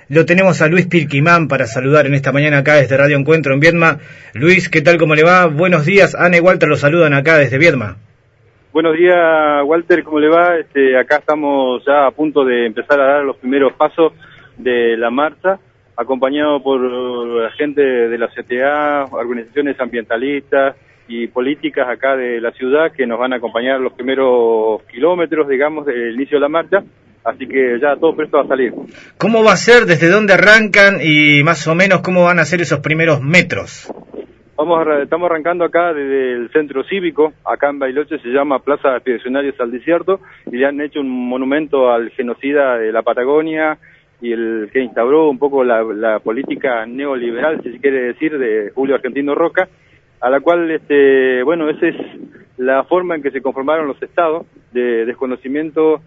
Lo tenemos a Luis Pirquimán para saludar en esta mañana acá desde Radio Encuentro en Viedma. Luis, ¿qué tal? ¿Cómo le va? Buenos días. Ana y Walter lo saludan acá desde Viedma. Buenos días, Walter, ¿cómo le va? Acá estamos ya a punto de empezar a dar los primeros pasos de la marcha, acompañado por la gente de la CTA, organizaciones ambientalistas y políticas acá de la ciudad que nos van a acompañar los primeros kilómetros, digamos, del inicio de la marcha. Así que ya todo presto a salir. ¿Cómo va a ser? ¿Desde dónde arrancan? Y más o menos, ¿cómo van a ser esos primeros metros? Estamos arrancando acá desde el centro cívico, acá en Bariloche, se llama Plaza Expedicionarios al Desierto, y le han hecho un monumento al genocida de la Patagonia y el que instauró un poco la política neoliberal, si se quiere decir, de Julio Argentino Roca, a la cual, esa es la forma en que se conformaron los estados de desconocimiento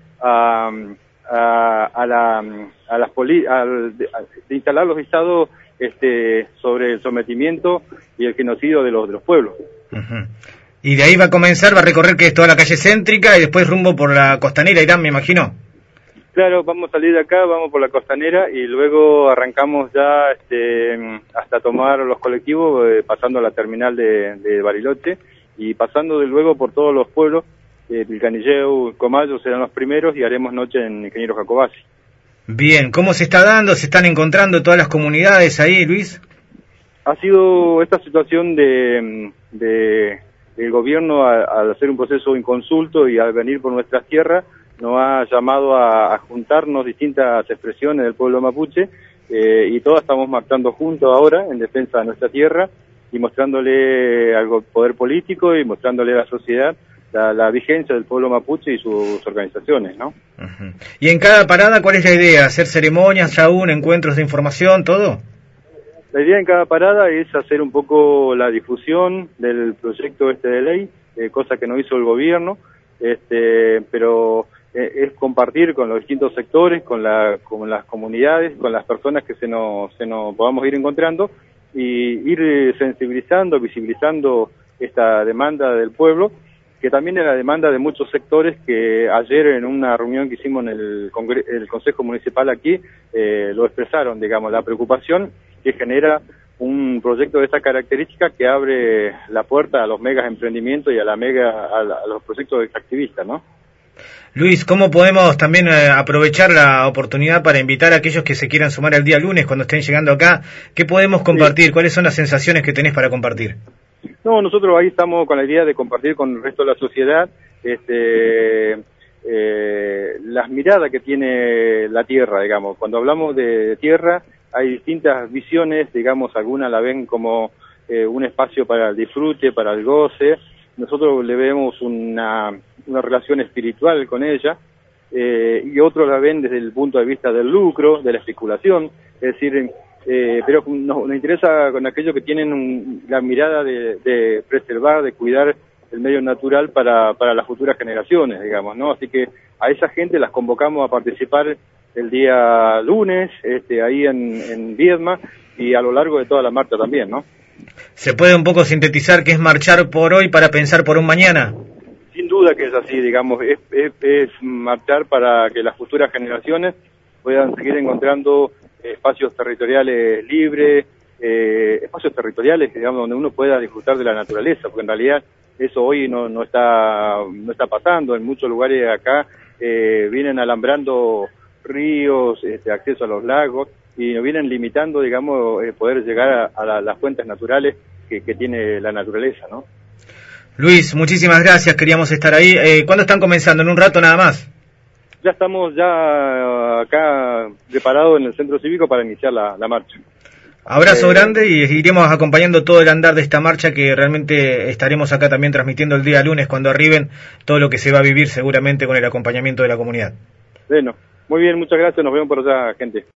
de instalar los estados sobre el sometimiento y el genocidio de los pueblos. Uh-huh. Y de ahí va a recorrer que es toda la calle céntrica y después rumbo por la costanera irán, me imagino. Claro, vamos a salir de acá, vamos por la costanera y luego arrancamos ya hasta tomar los colectivos, pasando a la terminal de Bariloche y pasando luego por todos los pueblos. Pilcanilleu, Comayo serán los primeros y haremos noche en Ingeniero Jacobacci. Bien, ¿cómo se está dando? ¿Se están encontrando todas las comunidades ahí, Luis? Ha sido esta situación del gobierno al hacer un proceso inconsulto y al venir por nuestras tierras, nos ha llamado a juntarnos distintas expresiones del pueblo mapuche y todas estamos marchando juntos ahora en defensa de nuestra tierra y mostrándole al poder político y mostrándole a la sociedad la vigencia del pueblo mapuche y sus organizaciones, ¿no? Uh-huh. ¿Y en cada parada cuál es la idea? ¿Hacer ceremonias aún, encuentros de información, todo? La idea en cada parada es hacer un poco la difusión del proyecto de ley, cosa que no hizo el gobierno, pero es compartir con los distintos sectores, con las comunidades, con las personas que se nos podamos ir encontrando y ir sensibilizando, visibilizando esta demanda del pueblo, que también es la demanda de muchos sectores que ayer en una reunión que hicimos en el Consejo Municipal aquí, lo expresaron, digamos, la preocupación que genera un proyecto de esta característica que abre la puerta a los megas emprendimientos y a los proyectos extractivistas, ¿no? Luis, ¿cómo podemos también aprovechar la oportunidad para invitar a aquellos que se quieran sumar el día lunes cuando estén llegando acá? ¿Qué podemos compartir? Sí. ¿Cuáles son las sensaciones que tenés para compartir? No, nosotros ahí estamos con la idea de compartir con el resto de la sociedad las miradas que tiene la tierra, digamos. Cuando hablamos de tierra hay distintas visiones, digamos, algunas la ven como un espacio para el disfrute, para el goce. Nosotros le vemos una relación espiritual con ella y otros la ven desde el punto de vista del lucro, de la especulación, es decir, pero nos interesa con aquellos que tienen la mirada de preservar, de cuidar el medio natural para las futuras generaciones, digamos, ¿no? Así que a esa gente las convocamos a participar el día lunes, ahí en Viedma y a lo largo de toda la marcha también, ¿no? ¿Se puede un poco sintetizar qué es marchar por hoy para pensar por un mañana? Sin duda que es así, digamos, es marchar para que las futuras generaciones puedan seguir encontrando espacios territoriales libres, espacios territoriales, digamos, donde uno pueda disfrutar de la naturaleza, porque en realidad eso hoy no está pasando. En muchos lugares acá vienen alambrando ríos, acceso a los lagos, y nos vienen limitando, digamos, poder llegar a las fuentes naturales que tiene la naturaleza, ¿no? Luis, muchísimas gracias, queríamos estar ahí. ¿Cuándo están comenzando? ¿En un rato nada más? Ya estamos acá preparados en el centro cívico para iniciar la marcha. Abrazo grande y iremos acompañando todo el andar de esta marcha que realmente estaremos acá también transmitiendo el día lunes cuando arriben todo lo que se va a vivir seguramente con el acompañamiento de la comunidad. Bueno, muy bien, muchas gracias, nos vemos por allá, gente.